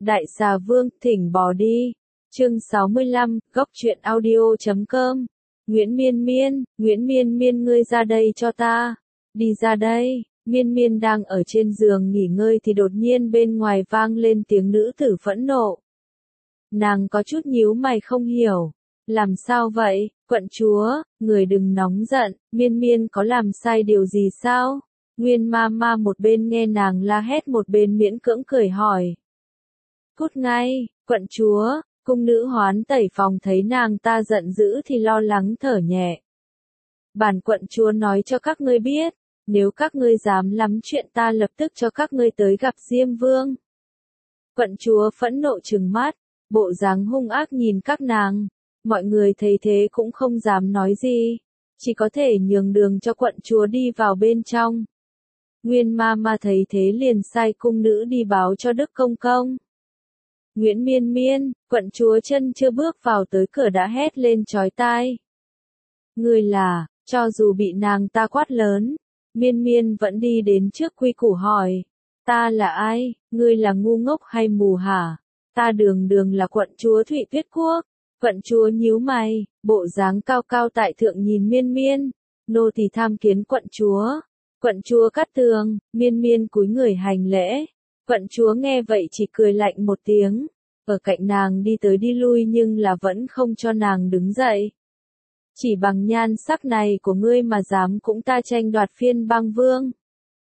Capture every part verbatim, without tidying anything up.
Đại xà vương, thỉnh bỏ đi. Chương sáu mươi lăm, góc truyện audio chấm com. Nguyễn Miên Miên, Nguyễn Miên Miên ngươi ra đây cho ta. Đi ra đây. Miên Miên đang ở trên giường nghỉ ngơi thì đột nhiên bên ngoài vang lên tiếng nữ tử phẫn nộ. Nàng có chút nhíu mày không hiểu. Làm sao vậy, quận chúa, người đừng nóng giận, Miên Miên có làm sai điều gì sao? Nguyên ma ma một bên nghe nàng la hét một bên miễn cưỡng cười hỏi. Cút ngay, quận chúa, cung nữ hoán tẩy phòng thấy nàng ta giận dữ thì lo lắng thở nhẹ. Bản quận chúa nói cho các ngươi biết, nếu các ngươi dám lắm chuyện ta lập tức cho các ngươi tới gặp Diêm Vương. Quận chúa phẫn nộ trừng mắt, bộ dáng hung ác nhìn các nàng, mọi người thấy thế cũng không dám nói gì, chỉ có thể nhường đường cho quận chúa đi vào bên trong. Nguyên ma ma thấy thế liền sai cung nữ đi báo cho Đức Công Công. Nguyễn Miên Miên, quận chúa chân chưa bước vào tới cửa đã hét lên chói tai. Ngươi là, cho dù bị nàng ta quát lớn, Miên Miên vẫn đi đến trước quy củ hỏi. Ta là ai, ngươi là ngu ngốc hay mù hả? Ta đường đường là quận chúa Thụy Tuyết Quốc. Quận chúa nhíu mày, bộ dáng cao cao tại thượng nhìn Miên Miên. Nô tỳ tham kiến quận chúa. Quận chúa Cát Tường, Miên Miên cúi người hành lễ. Quận chúa nghe vậy chỉ cười lạnh một tiếng. Ở cạnh nàng đi tới đi lui nhưng là vẫn không cho nàng đứng dậy. Chỉ bằng nhan sắc này của ngươi mà dám cũng ta tranh đoạt Phiên Bang Vương.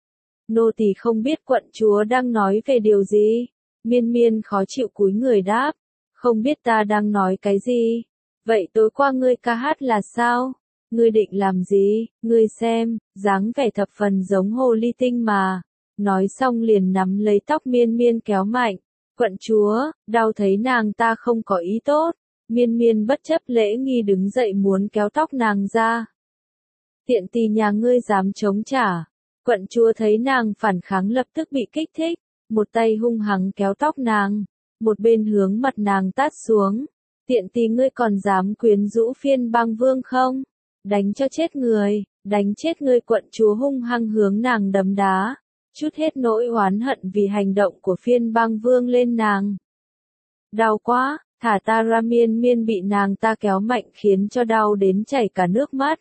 Nô tỳ không biết quận chúa đang nói về điều gì. Miên Miên khó chịu cúi người đáp. Không biết ta đang nói cái gì. Vậy tối qua ngươi ca hát là sao? Ngươi định làm gì? Ngươi xem, dáng vẻ thập phần giống hồ ly tinh mà. Nói xong liền nắm lấy tóc Miên Miên kéo mạnh. Quận chúa, đau thấy nàng ta không có ý tốt. Miên Miên bất chấp lễ nghi đứng dậy muốn kéo tóc nàng ra. Tiện tì nhà ngươi dám chống trả. Quận chúa thấy nàng phản kháng lập tức bị kích thích. Một tay hung hăng kéo tóc nàng. Một bên hướng mặt nàng tát xuống. Tiện tì ngươi còn dám quyến rũ Phiên Bang Vương không? Đánh cho chết người, đánh chết ngươi. Quận chúa hung hăng hướng nàng đấm đá. Chút hết nỗi oán hận vì hành động của Phiên Bang Vương lên nàng. Đau quá, thả ta ra. Miên Miên bị nàng ta kéo mạnh khiến cho đau đến chảy cả nước mắt.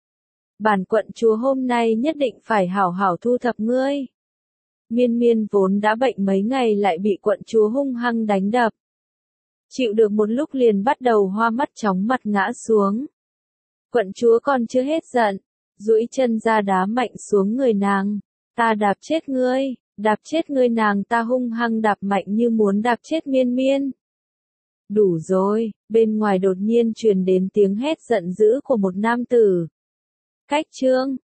Bản quận chúa hôm nay nhất định phải hảo hảo thu thập ngươi. Miên Miên vốn đã bệnh mấy ngày lại bị quận chúa hung hăng đánh đập. Chịu được một lúc liền bắt đầu hoa mắt chóng mặt ngã xuống. Quận chúa còn chưa hết giận, duỗi chân ra đá mạnh xuống người nàng. Ta đạp chết ngươi, đạp chết ngươi. Nàng ta hung hăng đạp mạnh như muốn đạp chết Miên Miên. Đủ rồi, bên ngoài đột nhiên truyền đến tiếng hét giận dữ của một nam tử. Cách chương,